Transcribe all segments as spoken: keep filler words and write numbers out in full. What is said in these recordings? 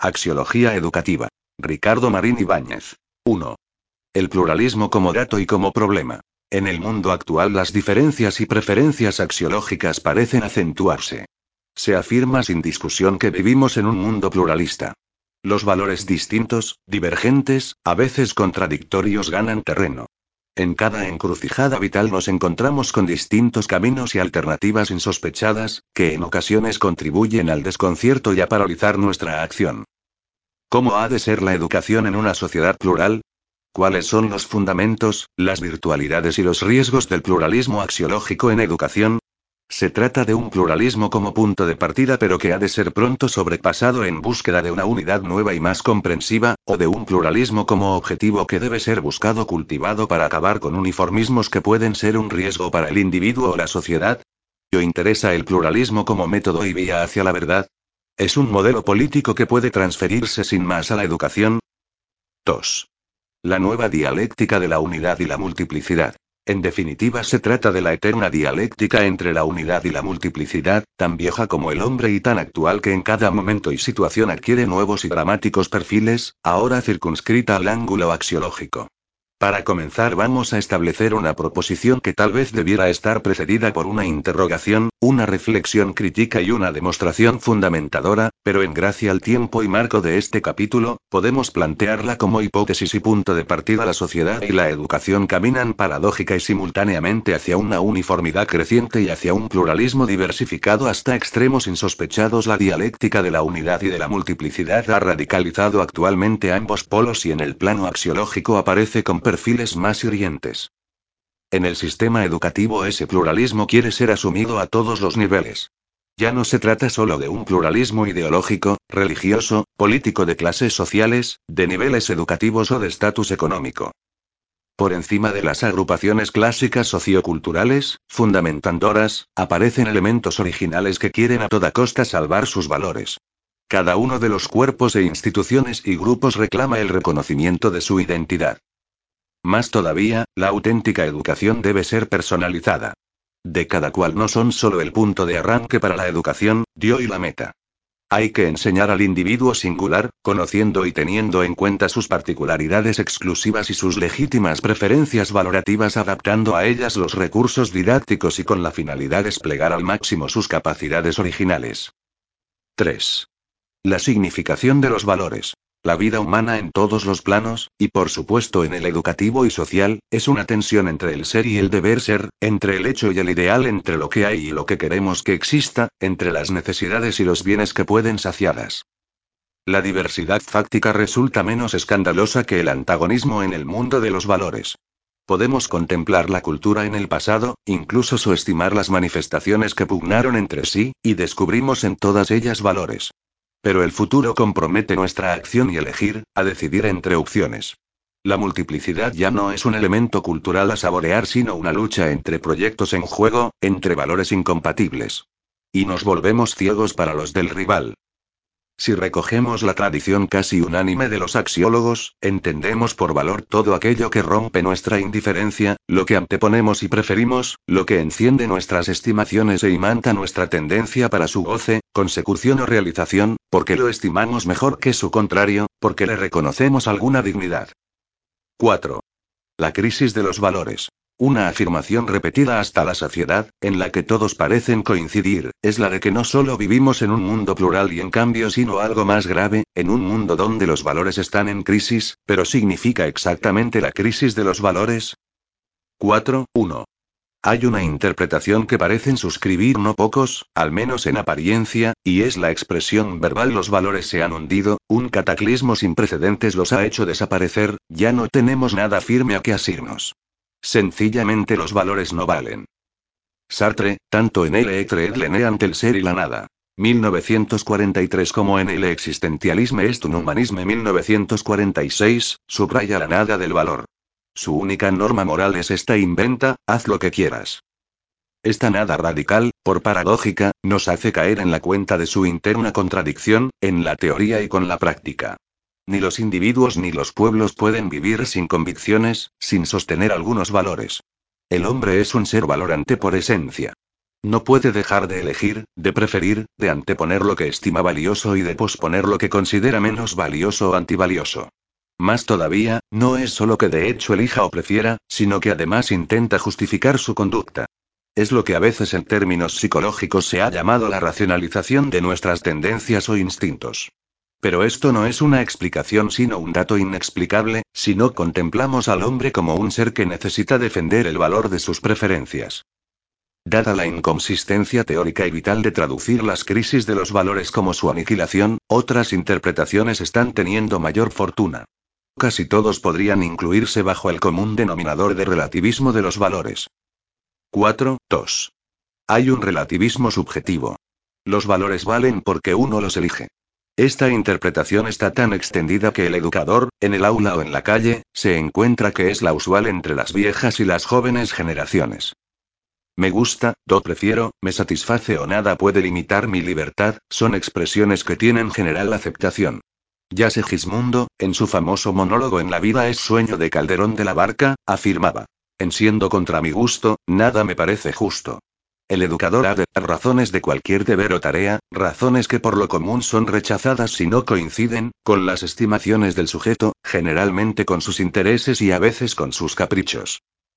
Axiología educativa. Ricardo Marín Ibáñez. uno. El pluralismo como dato y como problema. En el mundo actual las diferencias y preferencias axiológicas parecen acentuarse. Se afirma sin discusión que vivimos en un mundo pluralista. Los valores distintos, divergentes, a veces contradictorios ganan terreno. En cada encrucijada vital nos encontramos con distintos caminos y alternativas insospechadas, que en ocasiones contribuyen al desconcierto y a paralizar nuestra acción. ¿Cómo ha de ser la educación en una sociedad plural? ¿Cuáles son los fundamentos, las virtualidades y los riesgos del pluralismo axiológico en educación? Se trata de un pluralismo como punto de partida pero que ha de ser pronto sobrepasado en búsqueda de una unidad nueva y más comprensiva, o de un pluralismo como objetivo que debe ser buscado cultivado para acabar con uniformismos que pueden ser un riesgo para el individuo o la sociedad. ¿O interesa el pluralismo como método y vía hacia la verdad? ¿Es un modelo político que puede transferirse sin más a la educación? dos. La nueva dialéctica de la unidad y la multiplicidad. En definitiva, se trata de la eterna dialéctica entre la unidad y la multiplicidad, tan vieja como el hombre y tan actual que en cada momento y situación adquiere nuevos y dramáticos perfiles, ahora circunscrita al ángulo axiológico. Para comenzar vamos a establecer una proposición que tal vez debiera estar precedida por una interrogación, una reflexión crítica y una demostración fundamentadora, pero en gracia al tiempo y marco de este capítulo, podemos plantearla como hipótesis y punto de partida. La sociedad y la educación caminan paradójica y simultáneamente hacia una uniformidad creciente y hacia un pluralismo diversificado hasta extremos insospechados. La dialéctica de la unidad y de la multiplicidad ha radicalizado actualmente ambos polos y en el plano axiológico aparece con perfiles más hirientes. En el sistema educativo ese pluralismo quiere ser asumido a todos los niveles. Ya no se trata solo de un pluralismo ideológico, religioso, político, de clases sociales, de niveles educativos o de estatus económico. Por encima de las agrupaciones clásicas socioculturales, fundamentadoras, aparecen elementos originales que quieren a toda costa salvar sus valores. Cada uno de los cuerpos e instituciones y grupos reclama el reconocimiento de su identidad. Más todavía, la auténtica educación debe ser personalizada. De cada cual no son solo el punto de arranque para la educación, Dios y la meta. Hay que enseñar al individuo singular, conociendo y teniendo en cuenta sus particularidades exclusivas y sus legítimas preferencias valorativas, adaptando a ellas los recursos didácticos y con la finalidad de desplegar al máximo sus capacidades originales. tres. La significación de los valores. La vida humana en todos los planos, y por supuesto en el educativo y social, es una tensión entre el ser y el deber ser, entre el hecho y el ideal, entre lo que hay y lo que queremos que exista, entre las necesidades y los bienes que pueden saciarlas. La diversidad fáctica resulta menos escandalosa que el antagonismo en el mundo de los valores. Podemos contemplar la cultura en el pasado, incluso subestimar las manifestaciones que pugnaron entre sí, y descubrimos en todas ellas valores. Pero el futuro compromete nuestra acción y elegir, a decidir entre opciones. La multiplicidad ya no es un elemento cultural a saborear, sino una lucha entre proyectos en juego, entre valores incompatibles. Y nos volvemos ciegos para los del rival. Si recogemos la tradición casi unánime de los axiólogos, entendemos por valor todo aquello que rompe nuestra indiferencia, lo que anteponemos y preferimos, lo que enciende nuestras estimaciones e imanta nuestra tendencia para su goce, consecución o realización, porque lo estimamos mejor que su contrario, porque le reconocemos alguna dignidad. cuatro. La crisis de los valores. Una afirmación repetida hasta la saciedad, en la que todos parecen coincidir, es la de que no solo vivimos en un mundo plural y en cambio, sino algo más grave, en un mundo donde los valores están en crisis. ¿Pero significa exactamente la crisis de los valores? cuatro. uno. Hay una interpretación que parecen suscribir no pocos, al menos en apariencia, y es la expresión verbal: los valores se han hundido, un cataclismo sin precedentes los ha hecho desaparecer, ya no tenemos nada firme a que asirnos. Sencillamente los valores no valen. Sartre, tanto en El Etre et l'Ene ante el ser y la nada, mil novecientos cuarenta y tres, como en El existentialisme est un humanisme mil novecientos cuarenta y seis, subraya la nada del valor. Su única norma moral es esta: inventa, haz lo que quieras. Esta nada radical, por paradójica, nos hace caer en la cuenta de su interna contradicción, en la teoría y con la práctica. Ni los individuos ni los pueblos pueden vivir sin convicciones, sin sostener algunos valores. El hombre es un ser valorante por esencia. No puede dejar de elegir, de preferir, de anteponer lo que estima valioso y de posponer lo que considera menos valioso o antivalioso. Más todavía, no es solo que de hecho elija o prefiera, sino que además intenta justificar su conducta. Es lo que a veces en términos psicológicos se ha llamado la racionalización de nuestras tendencias o instintos. Pero esto no es una explicación sino un dato inexplicable, si no contemplamos al hombre como un ser que necesita defender el valor de sus preferencias. Dada la inconsistencia teórica y vital de traducir las crisis de los valores como su aniquilación, otras interpretaciones están teniendo mayor fortuna. Casi todos podrían incluirse bajo el común denominador de relativismo de los valores. cuatro. dos. Hay un relativismo subjetivo. Los valores valen porque uno los elige. Esta interpretación está tan extendida que el educador, en el aula o en la calle, se encuentra que es la usual entre las viejas y las jóvenes generaciones. Me gusta, do prefiero, me satisface o nada puede limitar mi libertad, son expresiones que tienen general aceptación. Ya Segismundo, en su famoso monólogo En la vida es sueño de Calderón de la Barca, afirmaba: en siendo contra mi gusto, nada me parece justo. El educador ha de dar razones de cualquier deber o tarea, razones que por lo común son rechazadas si no coinciden con las estimaciones del sujeto, generalmente con sus intereses y a veces con sus caprichos.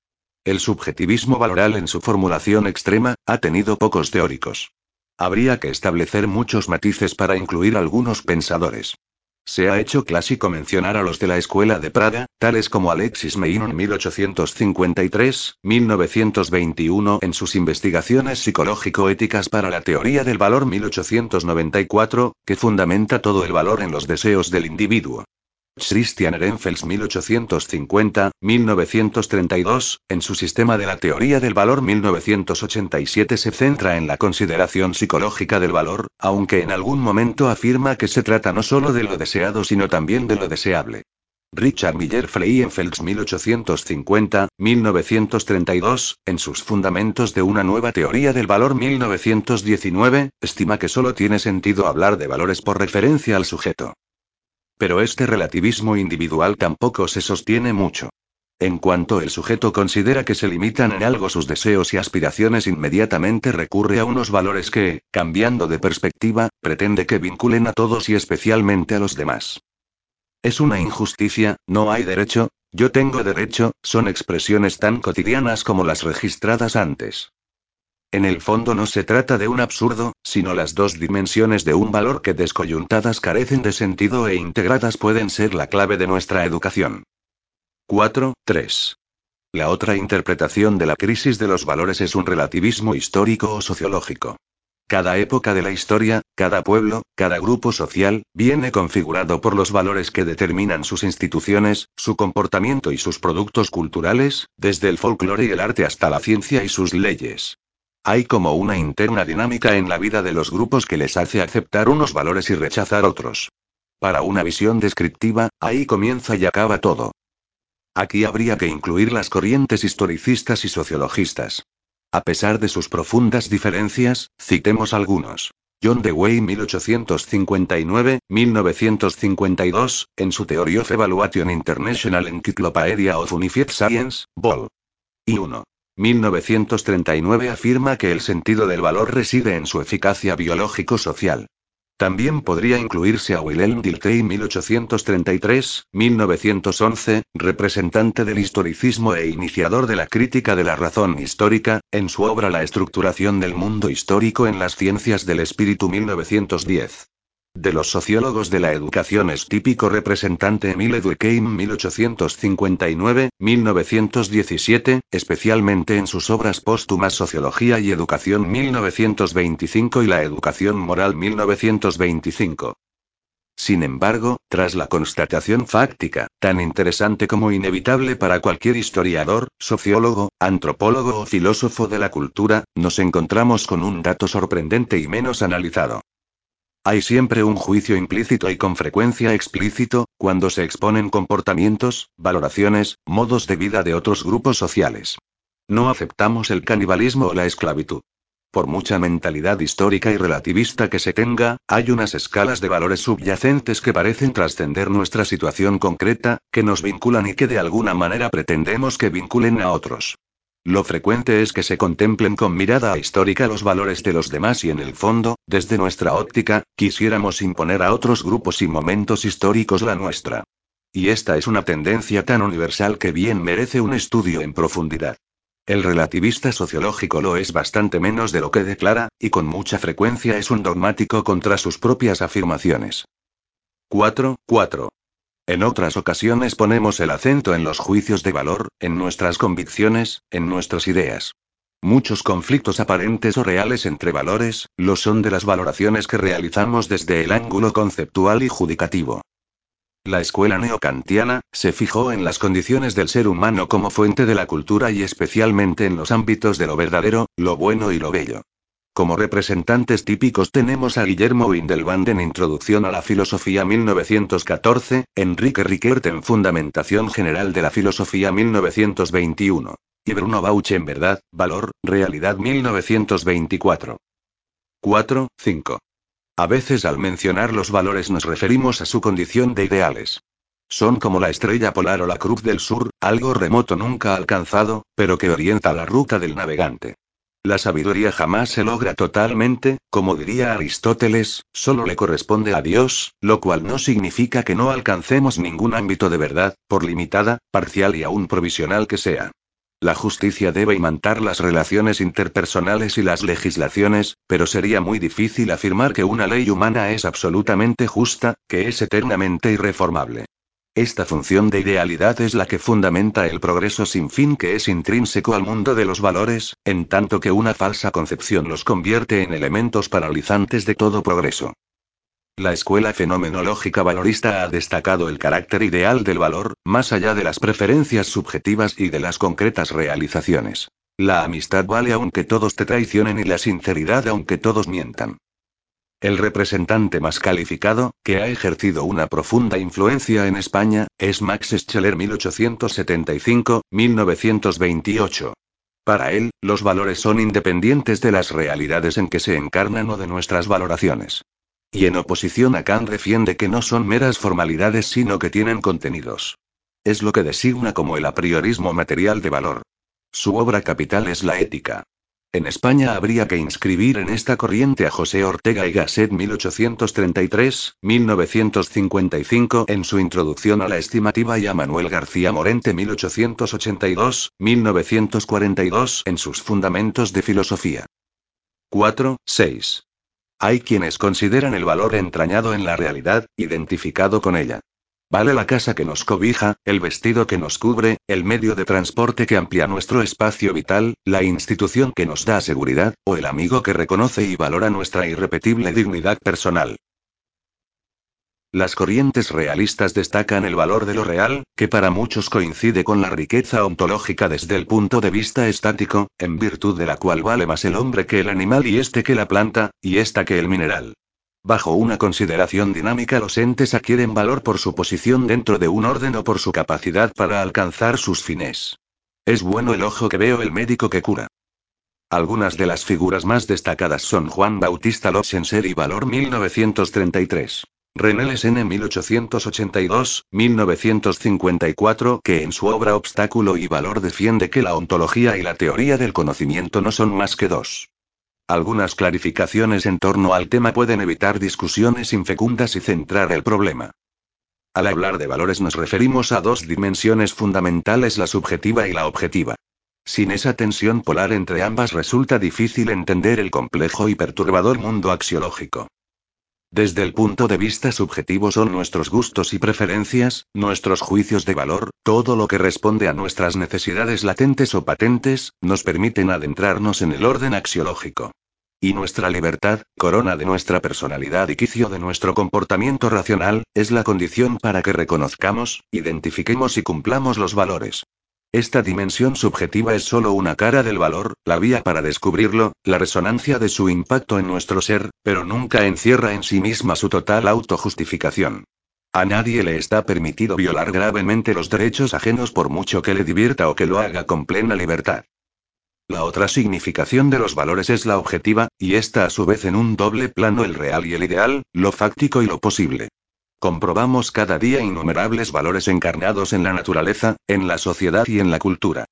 El subjetivismo valoral en su formulación extrema, ha tenido pocos teóricos. Habría que establecer muchos matices para incluir algunos pensadores. Se ha hecho clásico mencionar a los de la Escuela de Praga, tales como Alexis Meinong mil ochocientos cincuenta y tres a mil novecientos veintiuno en sus investigaciones psicológico-éticas para la teoría del valor mil ochocientos noventa y cuatro, que fundamenta todo el valor en los deseos del individuo. Christian Ehrenfels mil ochocientos cincuenta a mil novecientos treinta y dos, en su sistema de la teoría del valor mil novecientos ochenta y siete se centra en la consideración psicológica del valor, aunque en algún momento afirma que se trata no solo de lo deseado sino también de lo deseable. Richard Miller Fleienfels mil ochocientos cincuenta a mil novecientos treinta y dos, en sus Fundamentos de una nueva teoría del valor mil novecientos diecinueve, estima que solo tiene sentido hablar de valores por referencia al sujeto. Pero este relativismo individual tampoco se sostiene mucho. En cuanto el sujeto considera que se limitan en algo sus deseos y aspiraciones, inmediatamente recurre a unos valores que, cambiando de perspectiva, pretende que vinculen a todos y especialmente a los demás. Es una injusticia, no hay derecho, yo tengo derecho, son expresiones tan cotidianas como las registradas antes. En el fondo no se trata de un absurdo, sino las dos dimensiones de un valor que descoyuntadas carecen de sentido e integradas pueden ser la clave de nuestra educación. cuatro. tres. La otra interpretación de la crisis de los valores es un relativismo histórico o sociológico. Cada época de la historia, cada pueblo, cada grupo social, viene configurado por los valores que determinan sus instituciones, su comportamiento y sus productos culturales, desde el folclore y el arte hasta la ciencia y sus leyes. Hay como una interna dinámica en la vida de los grupos que les hace aceptar unos valores y rechazar otros. Para una visión descriptiva, ahí comienza y acaba todo. Aquí habría que incluir las corrientes historicistas y sociologistas. A pesar de sus profundas diferencias, citemos algunos. John Dewey mil ochocientos cincuenta y nueve a mil novecientos cincuenta y dos, en su Theory of Evaluation International Encyclopedia of Unified Science, vol. I uno. mil novecientos treinta y nueve afirma que el sentido del valor reside en su eficacia biológico-social. También podría incluirse a Wilhelm Dilthey mil ochocientos treinta y tres a mil novecientos once, representante del historicismo e iniciador de la crítica de la razón histórica, en su obra La estructuración del mundo histórico en las ciencias del espíritu mil novecientos diez. De los sociólogos de la educación es típico representante Emile Durkheim mil ochocientos cincuenta y nueve a mil novecientos diecisiete, especialmente en sus obras póstumas Sociología y Educación mil novecientos veinticinco y La Educación Moral mil novecientos veinticinco. Sin embargo, tras la constatación fáctica, tan interesante como inevitable para cualquier historiador, sociólogo, antropólogo o filósofo de la cultura, nos encontramos con un dato sorprendente y menos analizado. Hay siempre un juicio implícito y con frecuencia explícito, cuando se exponen comportamientos, valoraciones, modos de vida de otros grupos sociales. No aceptamos el canibalismo o la esclavitud. Por mucha mentalidad histórica y relativista que se tenga, hay unas escalas de valores subyacentes que parecen trascender nuestra situación concreta, que nos vinculan y que de alguna manera pretendemos que vinculen a otros. Lo frecuente es que se contemplen con mirada histórica los valores de los demás y en el fondo, desde nuestra óptica, quisiéramos imponer a otros grupos y momentos históricos la nuestra. Y esta es una tendencia tan universal que bien merece un estudio en profundidad. El relativista sociológico lo es bastante menos de lo que declara, y con mucha frecuencia es un dogmático contra sus propias afirmaciones. cuatro. cuatro. En otras ocasiones ponemos el acento en los juicios de valor, en nuestras convicciones, en nuestras ideas. Muchos conflictos aparentes o reales entre valores, lo son de las valoraciones que realizamos desde el ángulo conceptual y judicativo. La escuela neocantiana se fijó en las condiciones del ser humano como fuente de la cultura y especialmente en los ámbitos de lo verdadero, lo bueno y lo bello. Como representantes típicos tenemos a Guillermo Windelband en Introducción a la Filosofía mil novecientos catorce, Enrique Riquert en Fundamentación General de la Filosofía mil novecientos veintiuno, y Bruno Bauch en Verdad, Valor, Realidad mil novecientos veinticuatro. cuatro. cinco. A veces al mencionar los valores nos referimos a su condición de ideales. Son como la estrella polar o la cruz del sur, algo remoto nunca alcanzado, pero que orienta la ruta del navegante. La sabiduría jamás se logra totalmente, como diría Aristóteles, solo le corresponde a Dios, lo cual no significa que no alcancemos ningún ámbito de verdad, por limitada, parcial y aún provisional que sea. La justicia debe imantar las relaciones interpersonales y las legislaciones, pero sería muy difícil afirmar que una ley humana es absolutamente justa, que es eternamente irreformable. Esta función de idealidad es la que fundamenta el progreso sin fin que es intrínseco al mundo de los valores, en tanto que una falsa concepción los convierte en elementos paralizantes de todo progreso. La escuela fenomenológica valorista ha destacado el carácter ideal del valor, más allá de las preferencias subjetivas y de las concretas realizaciones. La amistad vale aunque todos te traicionen y la sinceridad aunque todos mientan. El representante más calificado, que ha ejercido una profunda influencia en España, es Max Scheler mil ochocientos setenta y cinco a mil novecientos veintiocho. Para él, los valores son independientes de las realidades en que se encarnan o de nuestras valoraciones. Y en oposición a Kant defiende que no son meras formalidades sino que tienen contenidos. Es lo que designa como el apriorismo material de valor. Su obra capital es la Ética. En España habría que inscribir en esta corriente a José Ortega y Gasset mil ochocientos treinta y tres a mil novecientos cincuenta y cinco en su Introducción a la Estimativa y a Manuel García Morente mil ochocientos ochenta y dos a mil novecientos cuarenta y dos en sus Fundamentos de Filosofía. cuatro. seis. Hay quienes consideran el valor entrañado en la realidad, identificado con ella. Vale la casa que nos cobija, el vestido que nos cubre, el medio de transporte que amplía nuestro espacio vital, la institución que nos da seguridad, o el amigo que reconoce y valora nuestra irrepetible dignidad personal. Las corrientes realistas destacan el valor de lo real, que para muchos coincide con la riqueza ontológica desde el punto de vista estático, en virtud de la cual vale más el hombre que el animal y este que la planta, y esta que el mineral. Bajo una consideración dinámica los entes adquieren valor por su posición dentro de un orden o por su capacidad para alcanzar sus fines. Es bueno el ojo que veo, el médico que cura. Algunas de las figuras más destacadas son Juan Bautista Lotz en Ser y Valor mil novecientos treinta y tres. René Lesene mil ochocientos ochenta y dos a mil novecientos cincuenta y cuatro, que en su obra Obstáculo y Valor defiende que la ontología y la teoría del conocimiento no son más que dos. Algunas clarificaciones en torno al tema pueden evitar discusiones infecundas y centrar el problema. Al hablar de valores nos referimos a dos dimensiones fundamentales, la subjetiva y la objetiva. Sin esa tensión polar entre ambas resulta difícil entender el complejo y perturbador mundo axiológico. Desde el punto de vista subjetivo son nuestros gustos y preferencias, nuestros juicios de valor, todo lo que responde a nuestras necesidades latentes o patentes, nos permiten adentrarnos en el orden axiológico. Y nuestra libertad, corona de nuestra personalidad y quicio de nuestro comportamiento racional, es la condición para que reconozcamos, identifiquemos y cumplamos los valores. Esta dimensión subjetiva es solo una cara del valor, la vía para descubrirlo, la resonancia de su impacto en nuestro ser, pero nunca encierra en sí misma su total autojustificación. A nadie le está permitido violar gravemente los derechos ajenos por mucho que le divierta o que lo haga con plena libertad. La otra significación de los valores es la objetiva, y esta a su vez en un doble plano, el real y el ideal, lo fáctico y lo posible. Comprobamos cada día innumerables valores encarnados en la naturaleza, en la sociedad y en la cultura.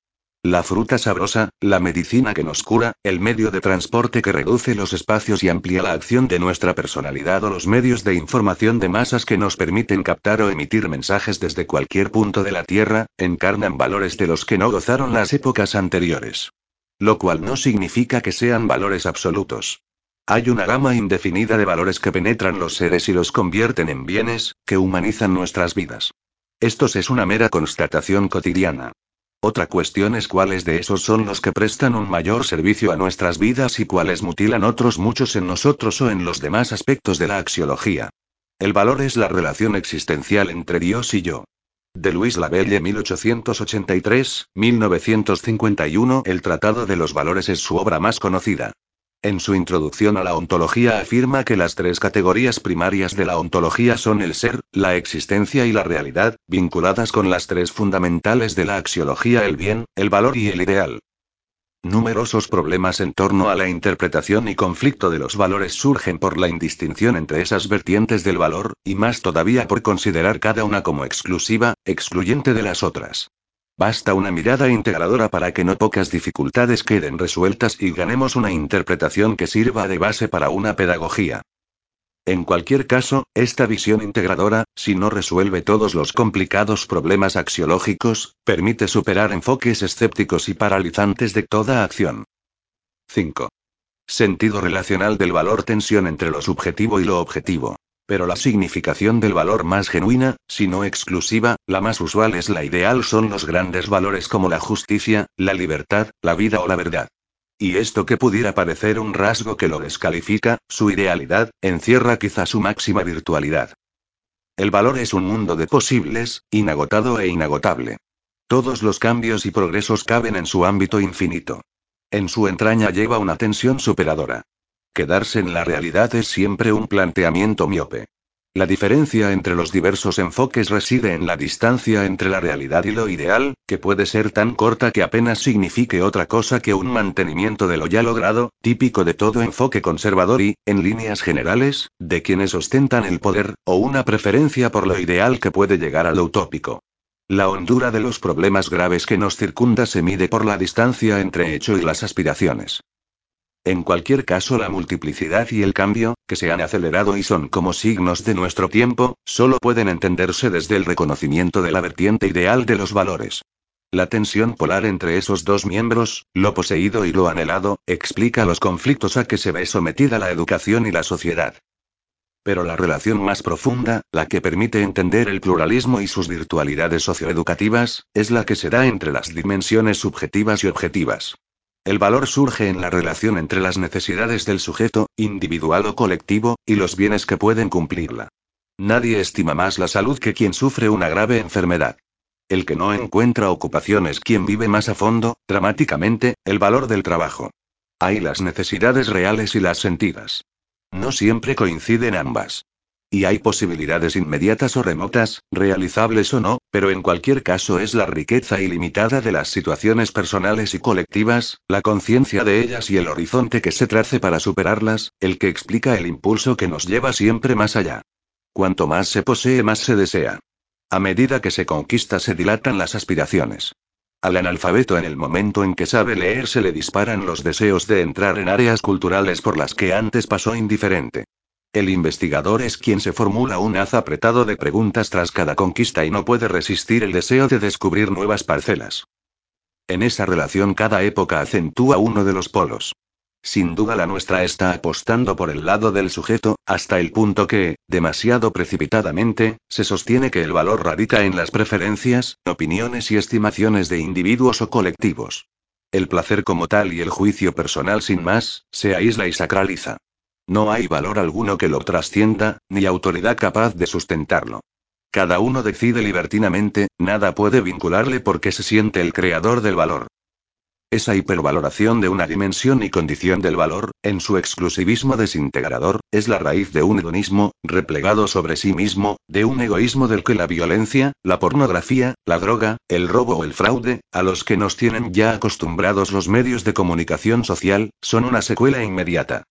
La fruta sabrosa, la medicina que nos cura, el medio de transporte que reduce los espacios y amplía la acción de nuestra personalidad o los medios de información de masas que nos permiten captar o emitir mensajes desde cualquier punto de la Tierra, encarnan valores de los que no gozaron las épocas anteriores. Lo cual no significa que sean valores absolutos. Hay una gama indefinida de valores que penetran los seres y los convierten en bienes, que humanizan nuestras vidas. Estos es una mera constatación cotidiana. Otra cuestión es cuáles de esos son los que prestan un mayor servicio a nuestras vidas y cuáles mutilan otros muchos en nosotros o en los demás aspectos de la axiología. El valor es la relación existencial entre Dios y yo. De Louis Labelle mil ochocientos ochenta y tres a mil novecientos cincuenta y uno, el Tratado de los Valores es su obra más conocida. En su introducción a la ontología afirma que las tres categorías primarias de la ontología son el ser, la existencia y la realidad, vinculadas con las tres fundamentales de la axiología: el bien, el valor y el ideal. Numerosos problemas en torno a la interpretación y conflicto de los valores surgen por la indistinción entre esas vertientes del valor, y más todavía por considerar cada una como exclusiva, excluyente de las otras. Basta una mirada integradora para que no pocas dificultades queden resueltas y ganemos una interpretación que sirva de base para una pedagogía. En cualquier caso, esta visión integradora, si no resuelve todos los complicados problemas axiológicos, permite superar enfoques escépticos y paralizantes de toda acción. cinco. Sentido relacional del valor: tensión entre lo subjetivo y lo objetivo. Pero la significación del valor más genuina, si no exclusiva, la más usual es la ideal, son los grandes valores como la justicia, la libertad, la vida o la verdad. Y esto que pudiera parecer un rasgo que lo descalifica, su idealidad, encierra quizá su máxima virtualidad. El valor es un mundo de posibles, inagotado e inagotable. Todos los cambios y progresos caben en su ámbito infinito. En su entraña lleva una tensión superadora. Quedarse en la realidad es siempre un planteamiento miope. La diferencia entre los diversos enfoques reside en la distancia entre la realidad y lo ideal, que puede ser tan corta que apenas signifique otra cosa que un mantenimiento de lo ya logrado, típico de todo enfoque conservador y, en líneas generales, de quienes ostentan el poder, o una preferencia por lo ideal que puede llegar a lo utópico. La hondura de los problemas graves que nos circunda se mide por la distancia entre hecho y las aspiraciones. En cualquier caso, la multiplicidad y el cambio, que se han acelerado y son como signos de nuestro tiempo, solo pueden entenderse desde el reconocimiento de la vertiente ideal de los valores. La tensión polar entre esos dos miembros, lo poseído y lo anhelado, explica los conflictos a que se ve sometida la educación y la sociedad. Pero la relación más profunda, la que permite entender el pluralismo y sus virtualidades socioeducativas, es la que se da entre las dimensiones subjetivas y objetivas. El valor surge en la relación entre las necesidades del sujeto, individual o colectivo, y los bienes que pueden cumplirla. Nadie estima más la salud que quien sufre una grave enfermedad. El que no encuentra ocupación es quien vive más a fondo, dramáticamente, el valor del trabajo. Hay las necesidades reales y las sentidas. No siempre coinciden ambas. Y hay posibilidades inmediatas o remotas, realizables o no, pero en cualquier caso es la riqueza ilimitada de las situaciones personales y colectivas, la conciencia de ellas y el horizonte que se trace para superarlas, el que explica el impulso que nos lleva siempre más allá. Cuanto más se posee, más se desea. A medida que se conquista, se dilatan las aspiraciones. Al analfabeto, en el momento en que sabe leer, se le disparan los deseos de entrar en áreas culturales por las que antes pasó indiferente. El investigador es quien se formula un haz apretado de preguntas tras cada conquista y no puede resistir el deseo de descubrir nuevas parcelas. En esa relación cada época acentúa uno de los polos. Sin duda la nuestra está apostando por el lado del sujeto, hasta el punto que, demasiado precipitadamente, se sostiene que el valor radica en las preferencias, opiniones y estimaciones de individuos o colectivos. El placer como tal y el juicio personal sin más, se aísla y sacraliza. No hay valor alguno que lo trascienda, ni autoridad capaz de sustentarlo. Cada uno decide libertinamente, nada puede vincularle porque se siente el creador del valor. Esa hipervaloración de una dimensión y condición del valor, en su exclusivismo desintegrador, es la raíz de un hedonismo, replegado sobre sí mismo, de un egoísmo del que la violencia, la pornografía, la droga, el robo o el fraude, a los que nos tienen ya acostumbrados los medios de comunicación social, son una secuela inmediata.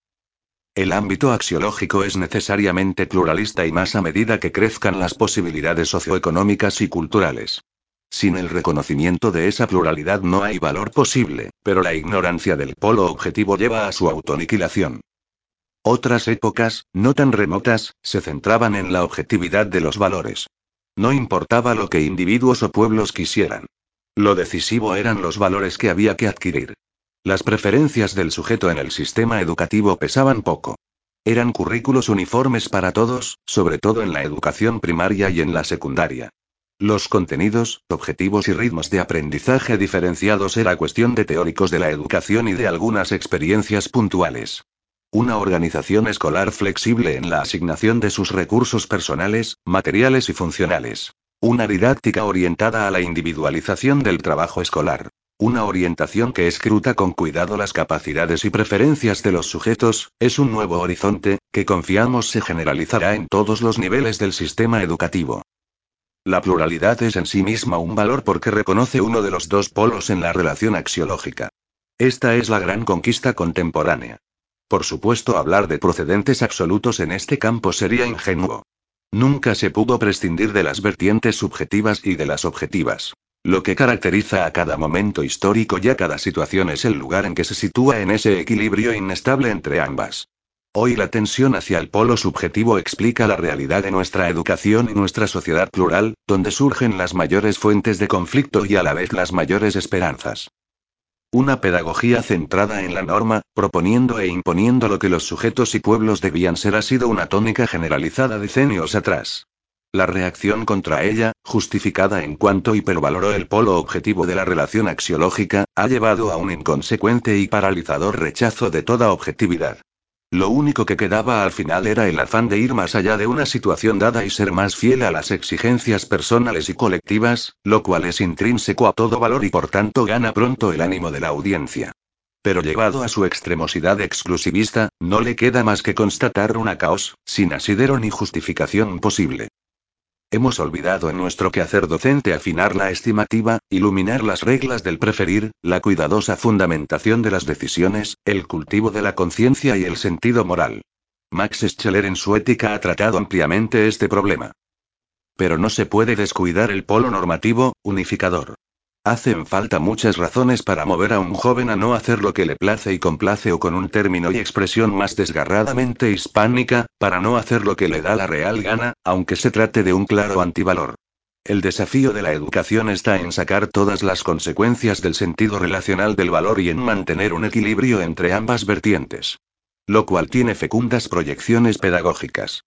El ámbito axiológico es necesariamente pluralista y más a medida que crezcan las posibilidades socioeconómicas y culturales. Sin el reconocimiento de esa pluralidad no hay valor posible, pero la ignorancia del polo objetivo lleva a su autoaniquilación. Otras épocas, no tan remotas, se centraban en la objetividad de los valores. No importaba lo que individuos o pueblos quisieran. Lo decisivo eran los valores que había que adquirir. Las preferencias del sujeto en el sistema educativo pesaban poco. Eran currículos uniformes para todos, sobre todo en la educación primaria y en la secundaria. Los contenidos, objetivos y ritmos de aprendizaje diferenciados era cuestión de teóricos de la educación y de algunas experiencias puntuales. Una organización escolar flexible en la asignación de sus recursos personales, materiales y funcionales. Una didáctica orientada a la individualización del trabajo escolar. Una orientación que escruta con cuidado las capacidades y preferencias de los sujetos, es un nuevo horizonte, que confiamos se generalizará en todos los niveles del sistema educativo. La pluralidad es en sí misma un valor porque reconoce uno de los dos polos en la relación axiológica. Esta es la gran conquista contemporánea. Por supuesto, hablar de procedentes absolutos en este campo sería ingenuo. Nunca se pudo prescindir de las vertientes subjetivas y de las objetivas. Lo que caracteriza a cada momento histórico y a cada situación es el lugar en que se sitúa en ese equilibrio inestable entre ambas. Hoy la tensión hacia el polo subjetivo explica la realidad de nuestra educación y nuestra sociedad plural, donde surgen las mayores fuentes de conflicto y a la vez las mayores esperanzas. Una pedagogía centrada en la norma, proponiendo e imponiendo lo que los sujetos y pueblos debían ser ha sido una tónica generalizada decenios atrás. La reacción contra ella, justificada en cuanto hipervaloró el polo objetivo de la relación axiológica, ha llevado a un inconsecuente y paralizador rechazo de toda objetividad. Lo único que quedaba al final era el afán de ir más allá de una situación dada y ser más fiel a las exigencias personales y colectivas, lo cual es intrínseco a todo valor y por tanto gana pronto el ánimo de la audiencia. Pero llevado a su extremosidad exclusivista, no le queda más que constatar una caos, sin asidero ni justificación posible. Hemos olvidado en nuestro quehacer docente afinar la estimativa, iluminar las reglas del preferir, la cuidadosa fundamentación de las decisiones, el cultivo de la conciencia y el sentido moral. Max Scheler en su Ética ha tratado ampliamente este problema. Pero no se puede descuidar el polo normativo, unificador. Hacen falta muchas razones para mover a un joven a no hacer lo que le place y complace o con un término y expresión más desgarradamente hispánica, para no hacer lo que le da la real gana, aunque se trate de un claro antivalor. El desafío de la educación está en sacar todas las consecuencias del sentido relacional del valor y en mantener un equilibrio entre ambas vertientes. Lo cual tiene fecundas proyecciones pedagógicas.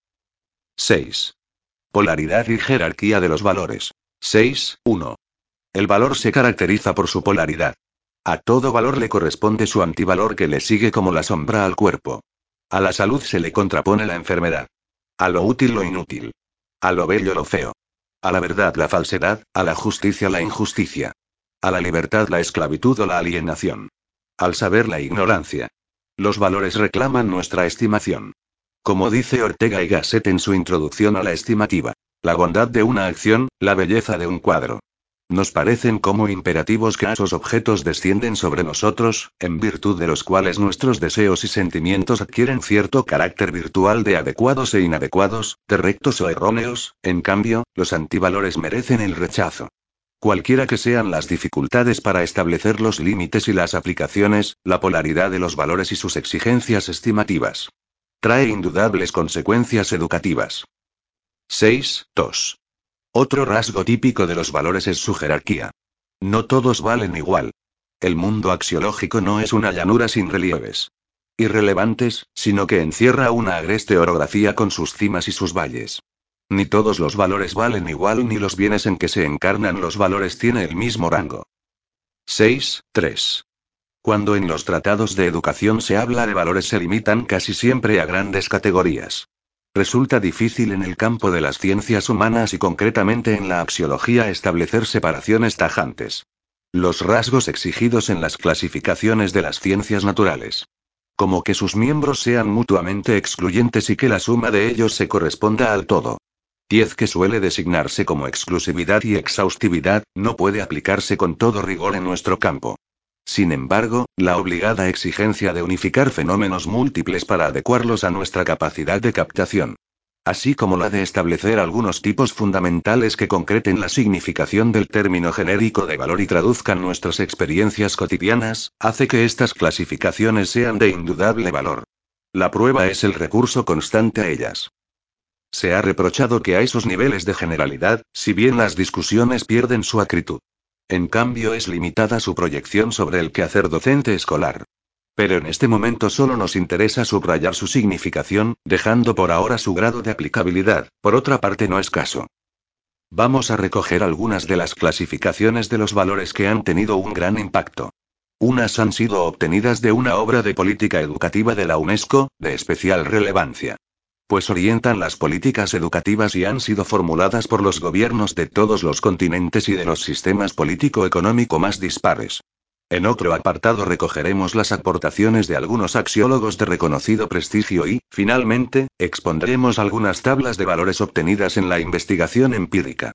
seis. Polaridad y jerarquía de los valores. seis. uno. El valor se caracteriza por su polaridad. A todo valor le corresponde su antivalor que le sigue como la sombra al cuerpo. A la salud se le contrapone la enfermedad. A lo útil lo inútil. A lo bello lo feo. A la verdad la falsedad, a la justicia la injusticia. A la libertad la esclavitud o la alienación. Al saber la ignorancia. Los valores reclaman nuestra estimación. Como dice Ortega y Gasset en su introducción a la estimativa, la bondad de una acción, la belleza de un cuadro. Nos parecen como imperativos que esos objetos descienden sobre nosotros, en virtud de los cuales nuestros deseos y sentimientos adquieren cierto carácter virtual de adecuados e inadecuados, de rectos o erróneos, en cambio, los antivalores merecen el rechazo. Cualquiera que sean las dificultades para establecer los límites y las aplicaciones, la polaridad de los valores y sus exigencias estimativas trae indudables consecuencias educativas. seis. dos. Otro rasgo típico de los valores es su jerarquía. No todos valen igual. El mundo axiológico no es una llanura sin relieves irrelevantes, sino que encierra una agreste orografía con sus cimas y sus valles. Ni todos los valores valen igual ni los bienes en que se encarnan los valores tiene el mismo rango. seis. tres. Cuando en los tratados de educación se habla de valores se limitan casi siempre a grandes categorías. Resulta difícil en el campo de las ciencias humanas y concretamente en la axiología establecer separaciones tajantes. Los rasgos exigidos en las clasificaciones de las ciencias naturales. Como que sus miembros sean mutuamente excluyentes y que la suma de ellos se corresponda al todo. diez que suele designarse como exclusividad y exhaustividad, no puede aplicarse con todo rigor en nuestro campo. Sin embargo, la obligada exigencia de unificar fenómenos múltiples para adecuarlos a nuestra capacidad de captación. así como la de establecer algunos tipos fundamentales que concreten la significación del término genérico de valor y traduzcan nuestras experiencias cotidianas, hace que estas clasificaciones sean de indudable valor. La prueba es el recurso constante a ellas. Se ha reprochado que a esos niveles de generalidad, si bien las discusiones pierden su acritud. En cambio es limitada su proyección sobre el quehacer docente escolar. Pero en este momento solo nos interesa subrayar su significación, dejando por ahora su grado de aplicabilidad, por otra parte no escaso. Vamos a recoger algunas de las clasificaciones de los valores que han tenido un gran impacto. Unas han sido obtenidas de una obra de política educativa de la UNESCO, de especial relevancia. Pues orientan las políticas educativas y han sido formuladas por los gobiernos de todos los continentes y de los sistemas político-económico más dispares. En otro apartado recogeremos las aportaciones de algunos axiólogos de reconocido prestigio y, finalmente, expondremos algunas tablas de valores obtenidas en la investigación empírica.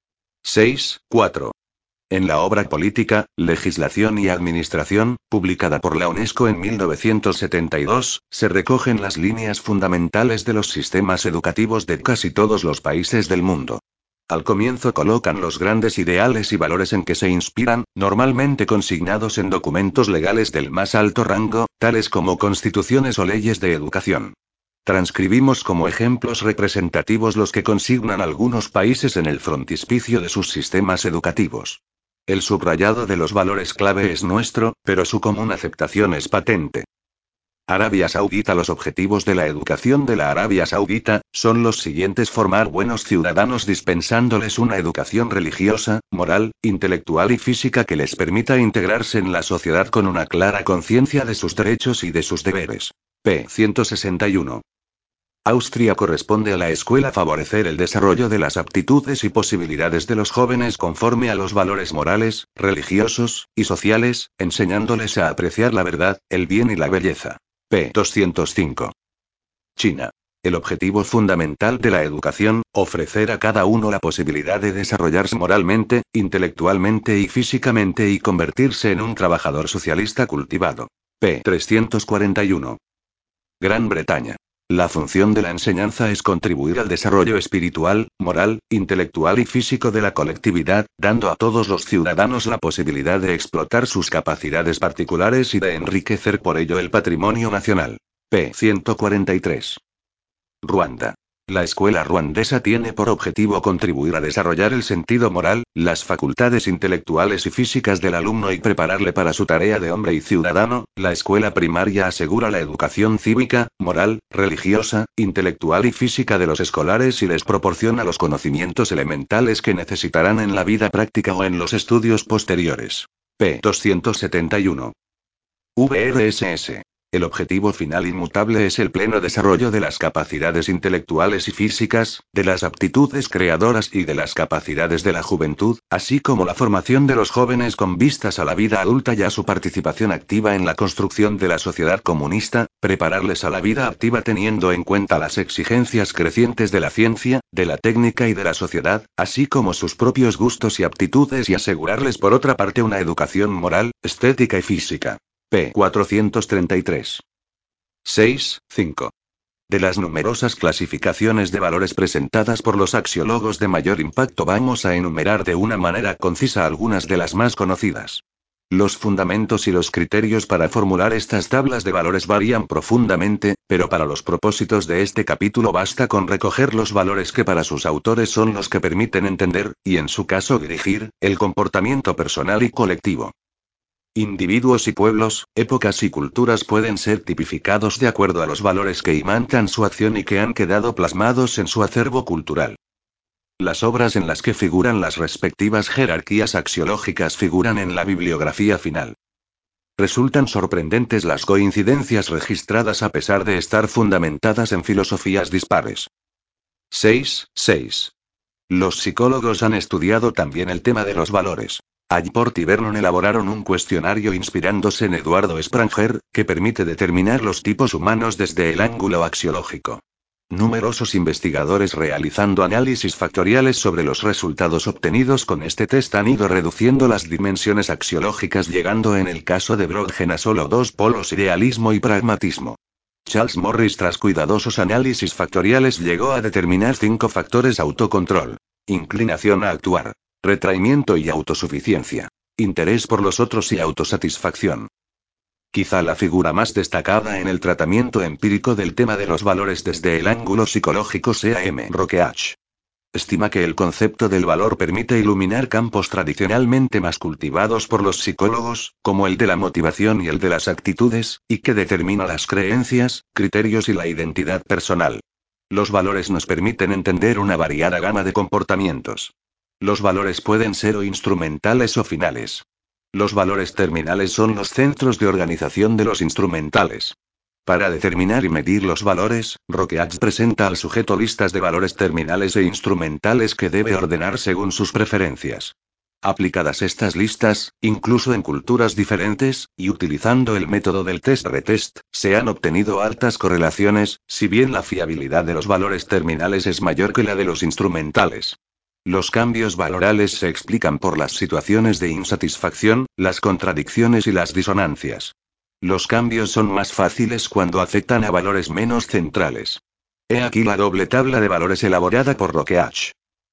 seis, cuatro. En la obra Política, Legislación y Administración, publicada por la UNESCO en mil novecientos setenta y dos, se recogen las líneas fundamentales de los sistemas educativos de casi todos los países del mundo. Al comienzo colocan los grandes ideales y valores en que se inspiran, normalmente consignados en documentos legales del más alto rango, tales como constituciones o leyes de educación. Transcribimos como ejemplos representativos los que consignan algunos países en el frontispicio de sus sistemas educativos. El subrayado de los valores clave es nuestro, pero su común aceptación es patente. Arabia Saudita. Los objetivos de la educación de la Arabia Saudita son los siguientes: formar buenos ciudadanos dispensándoles una educación religiosa, moral, intelectual y física que les permita integrarse en la sociedad con una clara conciencia de sus derechos y de sus deberes. P. ciento sesenta y uno. Austria. Corresponde a la escuela favorecer el desarrollo de las aptitudes y posibilidades de los jóvenes conforme a los valores morales, religiosos y sociales, enseñándoles a apreciar la verdad, el bien y la belleza. P. doscientos cinco. China. El objetivo fundamental de la educación, ofrecer a cada uno la posibilidad de desarrollarse moralmente, intelectualmente y físicamente y convertirse en un trabajador socialista cultivado. P. trescientos cuarenta y uno. Gran Bretaña. La función de la enseñanza es contribuir al desarrollo espiritual, moral, intelectual y físico de la colectividad, dando a todos los ciudadanos la posibilidad de explotar sus capacidades particulares y de enriquecer por ello el patrimonio nacional. P. ciento cuarenta y tres. Ruanda. La escuela ruandesa tiene por objetivo contribuir a desarrollar el sentido moral, las facultades intelectuales y físicas del alumno y prepararle para su tarea de hombre y ciudadano. La escuela primaria asegura la educación cívica, moral, religiosa, intelectual y física de los escolares y les proporciona los conocimientos elementales que necesitarán en la vida práctica o en los estudios posteriores. P. doscientos setenta y uno. V R S S. El objetivo final inmutable es el pleno desarrollo de las capacidades intelectuales y físicas, de las aptitudes creadoras y de las capacidades de la juventud, así como la formación de los jóvenes con vistas a la vida adulta y a su participación activa en la construcción de la sociedad comunista, prepararles a la vida activa teniendo en cuenta las exigencias crecientes de la ciencia, de la técnica y de la sociedad, así como sus propios gustos y aptitudes y asegurarles por otra parte una educación moral, estética y física. P. cuatrocientos treinta y tres. seis, cinco. De las numerosas clasificaciones de valores presentadas por los axiólogos de mayor impacto vamos a enumerar de una manera concisa algunas de las más conocidas. Los fundamentos y los criterios para formular estas tablas de valores varían profundamente, pero para los propósitos de este capítulo basta con recoger los valores que para sus autores son los que permiten entender, y en su caso dirigir, el comportamiento personal y colectivo. Individuos y pueblos, épocas y culturas pueden ser tipificados de acuerdo a los valores que imantan su acción y que han quedado plasmados en su acervo cultural. Las obras en las que figuran las respectivas jerarquías axiológicas figuran en la bibliografía final. Resultan sorprendentes las coincidencias registradas a pesar de estar fundamentadas en filosofías dispares. seis, seis. Los psicólogos han estudiado también el tema de los valores. Allport y Vernon elaboraron un cuestionario inspirándose en Eduardo Spranger, que permite determinar los tipos humanos desde el ángulo axiológico. Numerosos investigadores realizando análisis factoriales sobre los resultados obtenidos con este test han ido reduciendo las dimensiones axiológicas llegando en el caso de Brodgen a solo dos polos: idealismo y pragmatismo. Charles Morris, tras cuidadosos análisis factoriales, llegó a determinar cinco factores: autocontrol, inclinación a actuar, retraimiento y autosuficiencia, interés por los otros y autosatisfacción. Quizá la figura más destacada en el tratamiento empírico del tema de los valores desde el ángulo psicológico sea M. Rokeach. Estima que el concepto del valor permite iluminar campos tradicionalmente más cultivados por los psicólogos, como el de la motivación y el de las actitudes, y que determina las creencias, criterios y la identidad personal. Los valores nos permiten entender una variada gama de comportamientos. Los valores pueden ser o instrumentales o finales. Los valores terminales son los centros de organización de los instrumentales. Para determinar y medir los valores, Rokeach presenta al sujeto listas de valores terminales e instrumentales que debe ordenar según sus preferencias. Aplicadas estas listas, incluso en culturas diferentes, y utilizando el método del test-retest, se han obtenido altas correlaciones, si bien la fiabilidad de los valores terminales es mayor que la de los instrumentales. Los cambios valorales se explican por las situaciones de insatisfacción, las contradicciones y las disonancias. Los cambios son más fáciles cuando afectan a valores menos centrales. He aquí la doble tabla de valores elaborada por Rokeach.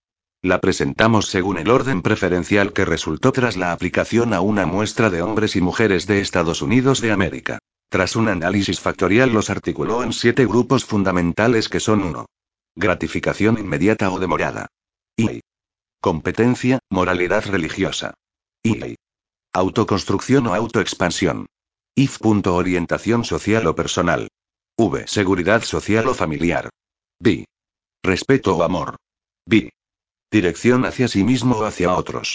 La presentamos según el orden preferencial que resultó tras la aplicación a una muestra de hombres y mujeres de Estados Unidos de América. Tras un análisis factorial los articuló en siete grupos fundamentales que son uno. Gratificación inmediata o demorada. I. Competencia, moralidad religiosa. I. Autoconstrucción o autoexpansión. If. Orientación social o personal. V. Seguridad social o familiar. B. Respeto o amor. B. Dirección hacia sí mismo o hacia otros.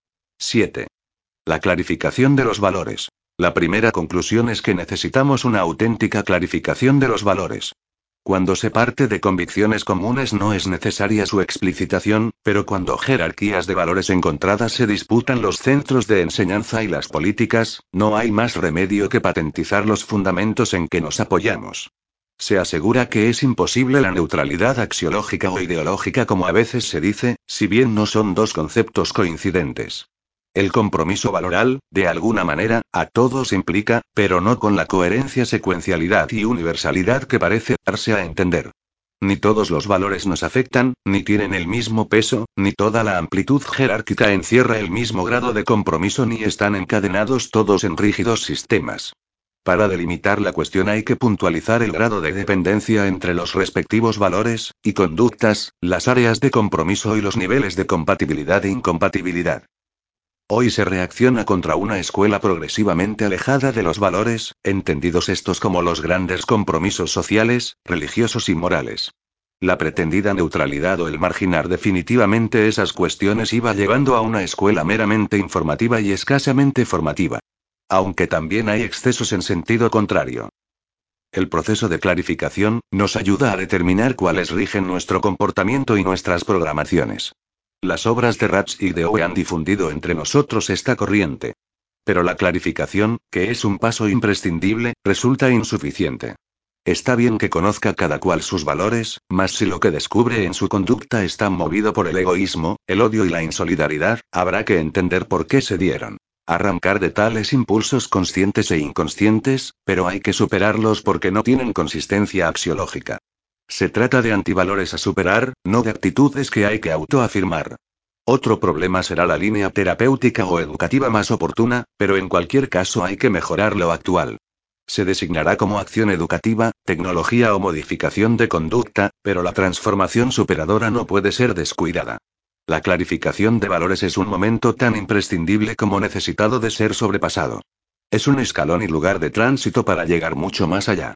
siete. La clarificación de los valores. La primera conclusión es que necesitamos una auténtica clarificación de los valores. Cuando se parte de convicciones comunes no es necesaria su explicitación, pero cuando jerarquías de valores encontradas se disputan los centros de enseñanza y las políticas, no hay más remedio que patentizar los fundamentos en que nos apoyamos. Se asegura que es imposible la neutralidad axiológica o ideológica, como a veces se dice, si bien no son dos conceptos coincidentes. El compromiso valoral, de alguna manera, a todos implica, pero no con la coherencia, secuencialidad y universalidad que parece darse a entender. Ni todos los valores nos afectan, ni tienen el mismo peso, ni toda la amplitud jerárquica encierra el mismo grado de compromiso, ni están encadenados todos en rígidos sistemas. Para delimitar la cuestión hay que puntualizar el grado de dependencia entre los respectivos valores y conductas, las áreas de compromiso y los niveles de compatibilidad e incompatibilidad. Hoy se reacciona contra una escuela progresivamente alejada de los valores, entendidos estos como los grandes compromisos sociales, religiosos y morales. La pretendida neutralidad o el marginar definitivamente esas cuestiones iba llevando a una escuela meramente informativa y escasamente formativa. Aunque también hay excesos en sentido contrario. El proceso de clarificación nos ayuda a determinar cuáles rigen nuestro comportamiento y nuestras programaciones. Las obras de Ratz y de Owe han difundido entre nosotros esta corriente. Pero la clarificación, que es un paso imprescindible, resulta insuficiente. Está bien que conozca cada cual sus valores, mas si lo que descubre en su conducta está movido por el egoísmo, el odio y la insolidaridad, habrá que entender por qué se dieron. Arrancar de tales impulsos conscientes e inconscientes, pero hay que superarlos porque no tienen consistencia axiológica. Se trata de antivalores a superar, no de actitudes que hay que autoafirmar. Otro problema será la línea terapéutica o educativa más oportuna, pero en cualquier caso hay que mejorar lo actual. Se designará como acción educativa, tecnología o modificación de conducta, pero la transformación superadora no puede ser descuidada. La clarificación de valores es un momento tan imprescindible como necesitado de ser sobrepasado. Es un escalón y lugar de tránsito para llegar mucho más allá.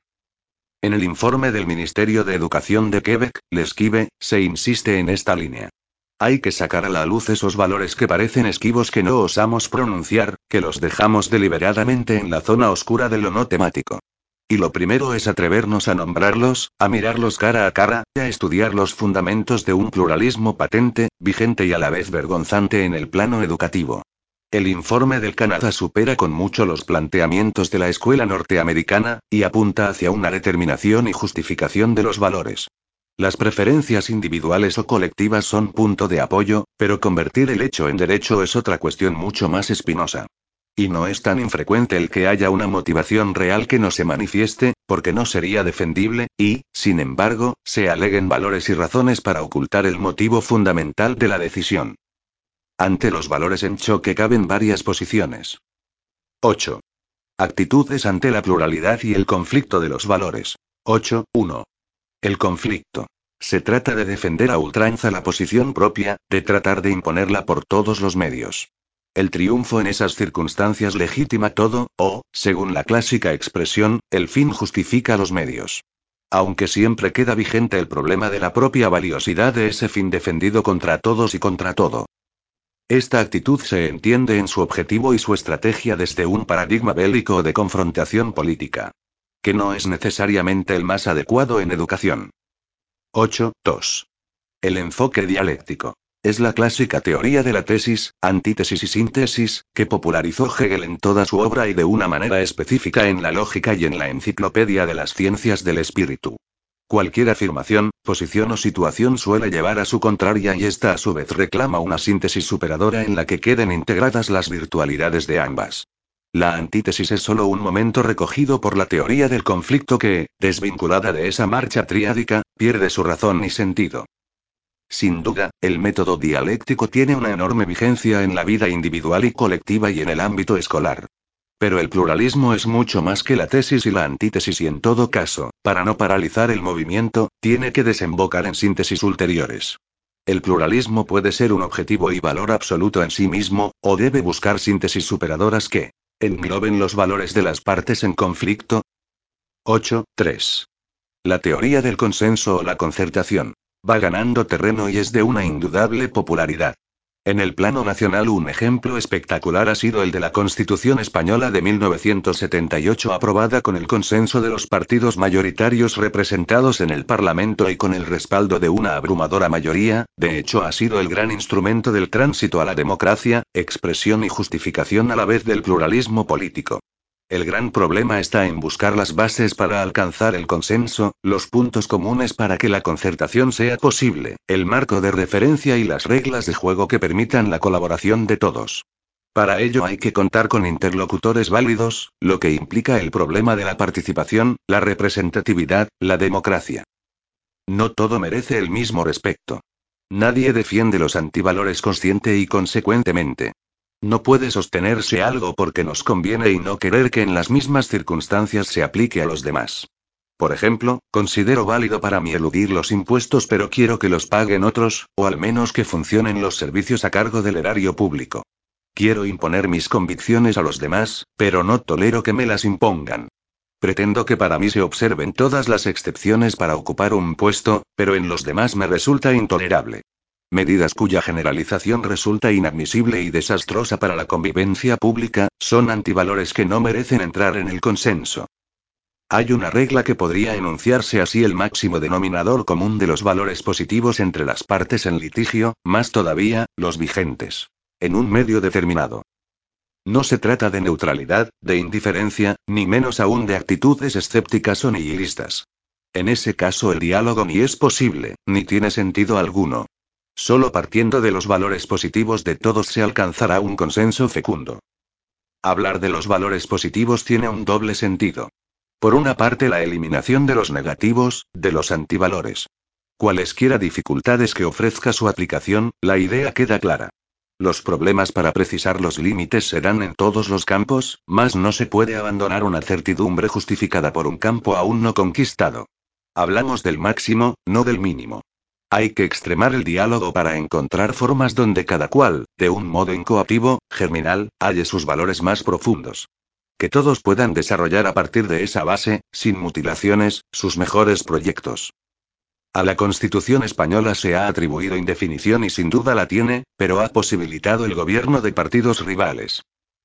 En el informe del Ministerio de Educación de Quebec, L'Esquive, se insiste en esta línea. Hay que sacar a la luz esos valores que parecen esquivos, que no osamos pronunciar, que los dejamos deliberadamente en la zona oscura de lo no temático. Y lo primero es atrevernos a nombrarlos, a mirarlos cara a cara, a estudiar los fundamentos de un pluralismo patente, vigente y a la vez vergonzante en el plano educativo. El informe del Canadá supera con mucho los planteamientos de la escuela norteamericana, y apunta hacia una determinación y justificación de los valores. Las preferencias individuales o colectivas son punto de apoyo, pero convertir el hecho en derecho es otra cuestión mucho más espinosa. Y no es tan infrecuente el que haya una motivación real que no se manifieste, porque no sería defendible, y, sin embargo, se aleguen valores y razones para ocultar el motivo fundamental de la decisión. Ante los valores en choque caben varias posiciones. ocho. Actitudes ante la pluralidad y el conflicto de los valores. ocho. uno. El conflicto. Se trata de defender a ultranza la posición propia, de tratar de imponerla por todos los medios. El triunfo en esas circunstancias legitima todo, o, según la clásica expresión, el fin justifica los medios. Aunque siempre queda vigente el problema de la propia valiosidad de ese fin defendido contra todos y contra todo. Esta actitud se entiende en su objetivo y su estrategia desde un paradigma bélico o de confrontación política, que no es necesariamente el más adecuado en educación. ocho. dos. El enfoque dialéctico. Es la clásica teoría de la tesis, antítesis y síntesis, que popularizó Hegel en toda su obra y de una manera específica en la lógica y en la Enciclopedia de las Ciencias del Espíritu. Cualquier afirmación, posición o situación suele llevar a su contraria y esta a su vez reclama una síntesis superadora en la que queden integradas las virtualidades de ambas. La antítesis es solo un momento recogido por la teoría del conflicto que, desvinculada de esa marcha triádica, pierde su razón y sentido. Sin duda, el método dialéctico tiene una enorme vigencia en la vida individual y colectiva y en el ámbito escolar. Pero el pluralismo es mucho más que la tesis y la antítesis y en todo caso, para no paralizar el movimiento, tiene que desembocar en síntesis ulteriores. El pluralismo puede ser un objetivo y valor absoluto en sí mismo, o debe buscar síntesis superadoras que engloben los valores de las partes en conflicto. ocho. tres. La teoría del consenso o la concertación. Va ganando terreno y es de una indudable popularidad. En el plano nacional un ejemplo espectacular ha sido el de la Constitución Española de mil novecientos setenta y ocho aprobada con el consenso de los partidos mayoritarios representados en el Parlamento y con el respaldo de una abrumadora mayoría, de hecho ha sido el gran instrumento del tránsito a la democracia, expresión y justificación a la vez del pluralismo político. El gran problema está en buscar las bases para alcanzar el consenso, los puntos comunes para que la concertación sea posible, el marco de referencia y las reglas de juego que permitan la colaboración de todos. Para ello hay que contar con interlocutores válidos, lo que implica el problema de la participación, la representatividad, la democracia. No todo merece el mismo respeto. Nadie defiende los antivalores consciente y consecuentemente. No puede sostenerse algo porque nos conviene y no querer que en las mismas circunstancias se aplique a los demás. Por ejemplo, considero válido para mí eludir los impuestos pero quiero que los paguen otros, o al menos que funcionen los servicios a cargo del erario público. Quiero imponer mis convicciones a los demás, pero no tolero que me las impongan. Pretendo que para mí se observen todas las excepciones para ocupar un puesto, pero en los demás me resulta intolerable. Medidas cuya generalización resulta inadmisible y desastrosa para la convivencia pública, son antivalores que no merecen entrar en el consenso. Hay una regla que podría enunciarse así: el máximo denominador común de los valores positivos entre las partes en litigio, más todavía, los vigentes en un medio determinado. No se trata de neutralidad, de indiferencia, ni menos aún de actitudes escépticas o nihilistas. En ese caso el diálogo ni es posible, ni tiene sentido alguno. Solo partiendo de los valores positivos de todos se alcanzará un consenso fecundo. Hablar de los valores positivos tiene un doble sentido. Por una parte, la eliminación de los negativos, de los antivalores. Cualesquiera dificultades que ofrezca su aplicación, la idea queda clara. Los problemas para precisar los límites se dan en todos los campos, mas no se puede abandonar una certidumbre justificada por un campo aún no conquistado. Hablamos del máximo, no del mínimo. Hay que extremar el diálogo para encontrar formas donde cada cual, de un modo incoativo, germinal, halle sus valores más profundos. Que todos puedan desarrollar a partir de esa base, sin mutilaciones, sus mejores proyectos. A la Constitución española se ha atribuido indefinición y sin duda la tiene, pero ha posibilitado el gobierno de partidos rivales.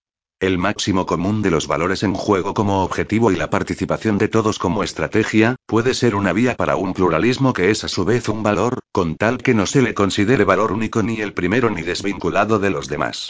El máximo común de los valores en juego como objetivo y la participación de todos como estrategia, puede ser una vía para un pluralismo que es a su vez un valor, con tal que no se le considere valor único ni el primero ni desvinculado de los demás.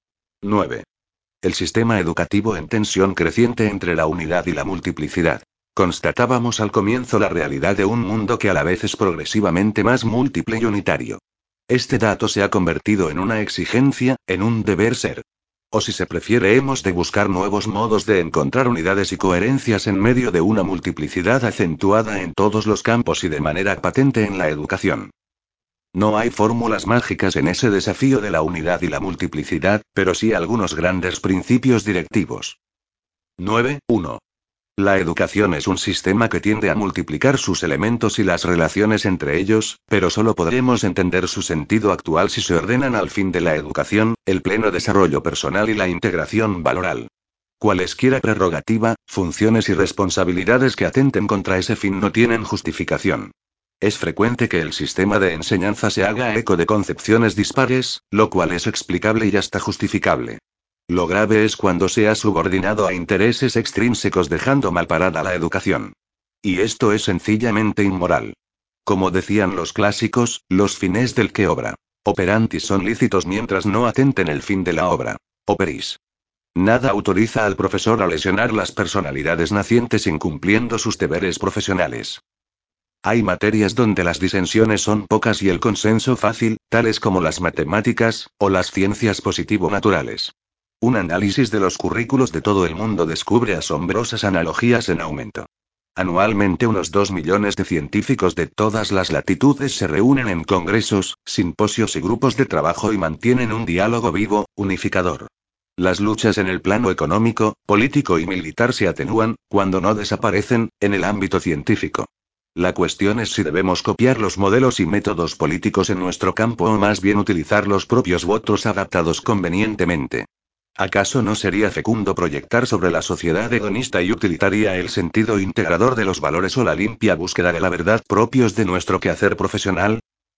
nueve. El sistema educativo en tensión creciente entre la unidad y la multiplicidad. Constatábamos al comienzo la realidad de un mundo que a la vez es progresivamente más múltiple y unitario. Este dato se ha convertido en una exigencia, en un deber ser. O si se prefiere, hemos de buscar nuevos modos de encontrar unidades y coherencias en medio de una multiplicidad acentuada en todos los campos y de manera patente en la educación. No hay fórmulas mágicas en ese desafío de la unidad y la multiplicidad, pero sí algunos grandes principios directivos. nueve. uno. La educación es un sistema que tiende a multiplicar sus elementos y las relaciones entre ellos, pero solo podremos entender su sentido actual si se ordenan al fin de la educación, el pleno desarrollo personal y la integración valoral. Cualesquiera prerrogativa, funciones y responsabilidades que atenten contra ese fin no tienen justificación. Es frecuente que el sistema de enseñanza se haga eco de concepciones dispares, lo cual es explicable y hasta justificable. Lo grave es cuando se ha subordinado a intereses extrínsecos dejando malparada la educación. Y esto es sencillamente inmoral. Como decían los clásicos, los fines del que obra operantis son lícitos mientras no atenten el fin de la obra operis. Nada autoriza al profesor a lesionar las personalidades nacientes incumpliendo sus deberes profesionales. Hay materias donde las disensiones son pocas y el consenso fácil, tales como las matemáticas, o las ciencias positivo-naturales. Un análisis de los currículos de todo el mundo descubre asombrosas analogías en aumento. Anualmente unos dos millones de científicos de todas las latitudes se reúnen en congresos, simposios y grupos de trabajo y mantienen un diálogo vivo, unificador. Las luchas en el plano económico, político y militar se atenúan, cuando no desaparecen, en el ámbito científico. La cuestión es si debemos copiar los modelos y métodos políticos en nuestro campo o más bien utilizar los propios votos adaptados convenientemente. ¿Acaso no sería fecundo proyectar sobre la sociedad hedonista y utilitaria el sentido integrador de los valores o la limpia búsqueda de la verdad propios de nuestro quehacer profesional?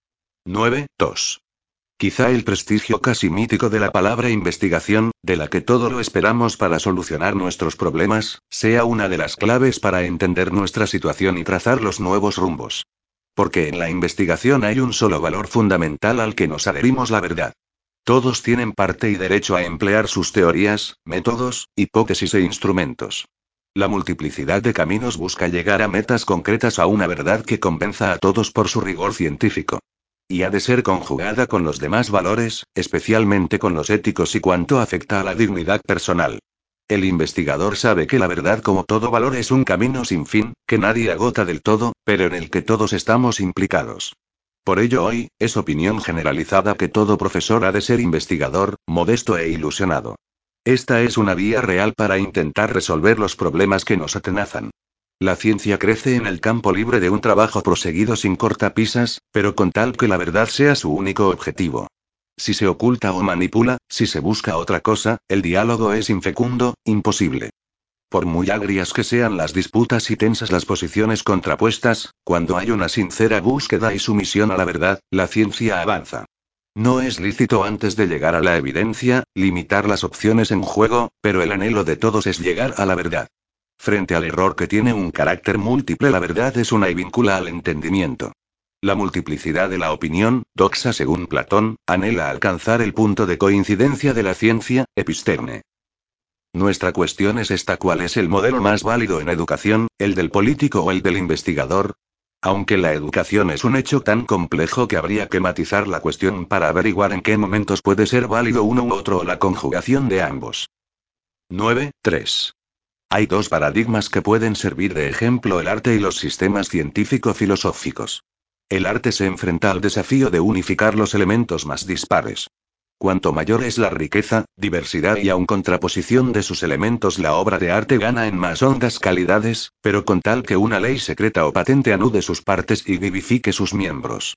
nueve. dos. Quizá el prestigio casi mítico de la palabra investigación, de la que todo lo esperamos para solucionar nuestros problemas, sea una de las claves para entender nuestra situación y trazar los nuevos rumbos. Porque en la investigación hay un solo valor fundamental al que nos adherimos: la verdad. Todos tienen parte y derecho a emplear sus teorías, métodos, hipótesis e instrumentos. La multiplicidad de caminos busca llegar a metas concretas, a una verdad que convenza a todos por su rigor científico. Y ha de ser conjugada con los demás valores, especialmente con los éticos y cuanto afecta a la dignidad personal. El investigador sabe que la verdad, como todo valor, es un camino sin fin, que nadie agota del todo, pero en el que todos estamos implicados. Por ello hoy, es opinión generalizada que todo profesor ha de ser investigador, modesto e ilusionado. Esta es una vía real para intentar resolver los problemas que nos atenazan. La ciencia crece en el campo libre de un trabajo proseguido sin cortapisas, pero con tal que la verdad sea su único objetivo. Si se oculta o manipula, si se busca otra cosa, el diálogo es infecundo, imposible. Por muy agrias que sean las disputas y tensas las posiciones contrapuestas, cuando hay una sincera búsqueda y sumisión a la verdad, la ciencia avanza. No es lícito, antes de llegar a la evidencia, limitar las opciones en juego, pero el anhelo de todos es llegar a la verdad. Frente al error que tiene un carácter múltiple, la verdad es una y vincula al entendimiento. La multiplicidad de la opinión, doxa según Platón, anhela alcanzar el punto de coincidencia de la ciencia, episteme. Nuestra cuestión es esta: ¿cuál es el modelo más válido en educación, el del político o el del investigador? Aunque la educación es un hecho tan complejo que habría que matizar la cuestión para averiguar en qué momentos puede ser válido uno u otro o la conjugación de ambos. nueve. tres. Hay dos paradigmas que pueden servir de ejemplo: el arte y los sistemas científico-filosóficos. El arte se enfrenta al desafío de unificar los elementos más dispares. Cuanto mayor es la riqueza, diversidad y aun contraposición de sus elementos, la obra de arte gana en más hondas calidades, pero con tal que una ley secreta o patente anude sus partes y vivifique sus miembros.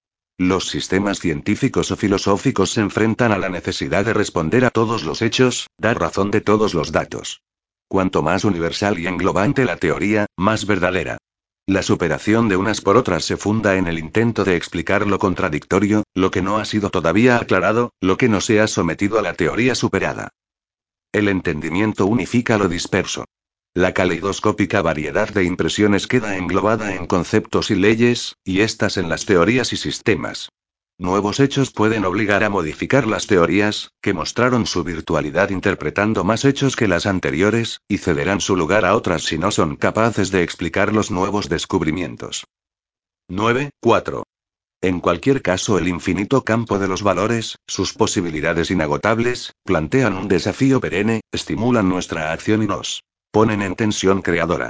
Los sistemas científicos o filosóficos se enfrentan a la necesidad de responder a todos los hechos, dar razón de todos los datos. Cuanto más universal y englobante la teoría, más verdadera. La superación de unas por otras se funda en el intento de explicar lo contradictorio, lo que no ha sido todavía aclarado, lo que no se ha sometido a la teoría superada. El entendimiento unifica lo disperso. La caleidoscópica variedad de impresiones queda englobada en conceptos y leyes, y éstas en las teorías y sistemas. Nuevos hechos pueden obligar a modificar las teorías, que mostraron su virtualidad interpretando más hechos que las anteriores, y cederán su lugar a otras si no son capaces de explicar los nuevos descubrimientos. nueve. cuatro. En cualquier caso, el infinito campo de los valores, sus posibilidades inagotables, plantean un desafío perenne, estimulan nuestra acción y nos ponen en tensión creadora.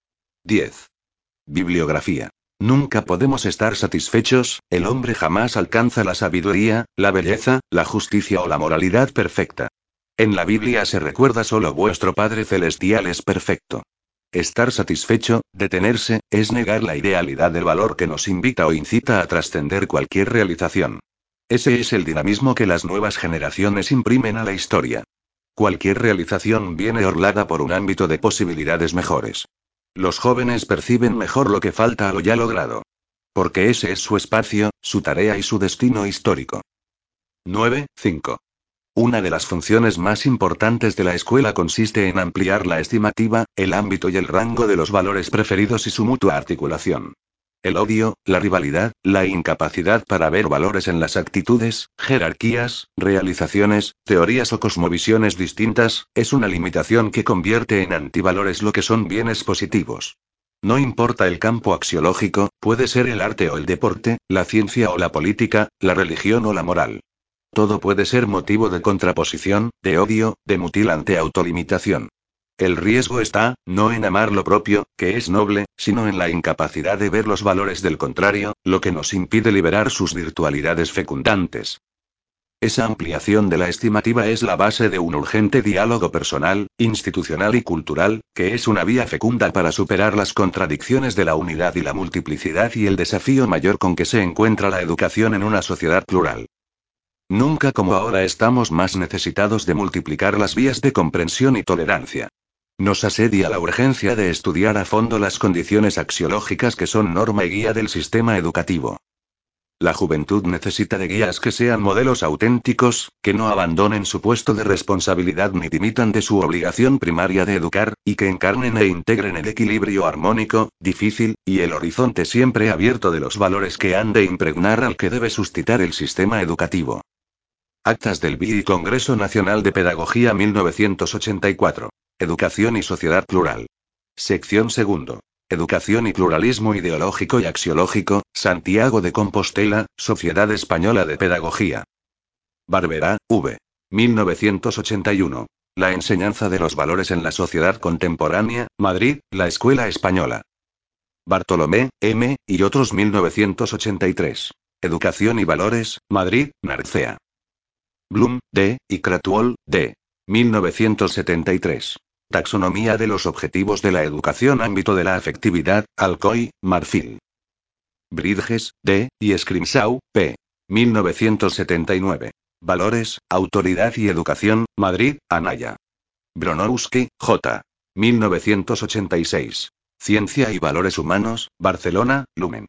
diez. Bibliografía. Nunca podemos estar satisfechos, el hombre jamás alcanza la sabiduría, la belleza, la justicia o la moralidad perfecta. En la Biblia se recuerda solo vuestro Padre Celestial es perfecto. Estar satisfecho, detenerse, es negar la idealidad del valor que nos invita o incita a trascender cualquier realización. Ese es el dinamismo que las nuevas generaciones imprimen a la historia. Cualquier realización viene orlada por un ámbito de posibilidades mejores. Los jóvenes perciben mejor lo que falta a lo ya logrado. Porque ese es su espacio, su tarea y su destino histórico. nueve. cinco. Una de las funciones más importantes de la escuela consiste en ampliar la estimativa, el ámbito y el rango de los valores preferidos y su mutua articulación. El odio, la rivalidad, la incapacidad para ver valores en las actitudes, jerarquías, realizaciones, teorías o cosmovisiones distintas, es una limitación que convierte en antivalores lo que son bienes positivos. No importa el campo axiológico, puede ser el arte o el deporte, la ciencia o la política, la religión o la moral. Todo puede ser motivo de contraposición, de odio, de mutilante autolimitación. El riesgo está, no en amar lo propio, que es noble, sino en la incapacidad de ver los valores del contrario, lo que nos impide liberar sus virtualidades fecundantes. Esa ampliación de la estimativa es la base de un urgente diálogo personal, institucional y cultural, que es una vía fecunda para superar las contradicciones de la unidad y la multiplicidad y el desafío mayor con que se encuentra la educación en una sociedad plural. Nunca como ahora estamos más necesitados de multiplicar las vías de comprensión y tolerancia. Nos asedia la urgencia de estudiar a fondo las condiciones axiológicas que son norma y guía del sistema educativo. La juventud necesita de guías que sean modelos auténticos, que no abandonen su puesto de responsabilidad ni dimitan de su obligación primaria de educar, y que encarnen e integren el equilibrio armónico, difícil, y el horizonte siempre abierto de los valores que han de impregnar al que debe suscitar el sistema educativo. Actas del B I y Congreso Nacional de Pedagogía mil novecientos ochenta y cuatro. Educación y sociedad plural. Sección segundo. Educación y pluralismo ideológico y axiológico, Santiago de Compostela, Sociedad Española de Pedagogía. Barberá, V. mil novecientos ochenta y uno. La enseñanza de los valores en la sociedad contemporánea, Madrid, La Escuela Española. Bartolomé, M. y otros mil novecientos ochenta y tres. Educación y valores, Madrid, Narcea. Bloom, D. y Cratwell, D. mil novecientos setenta y tres. Taxonomía de los objetivos de la educación ámbito de la afectividad, Alcoy, Marfil. Bridges, D. y Scrimshaw, P. mil novecientos setenta y nueve. Valores, autoridad y educación, Madrid, Anaya. Bronowski, J. mil novecientos ochenta y seis. Ciencia y valores humanos, Barcelona, Lumen.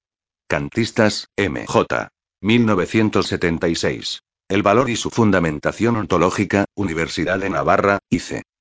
Cantistas, M. J. mil novecientos setenta y seis. El valor y su fundamentación ontológica, Universidad de Navarra, I C E.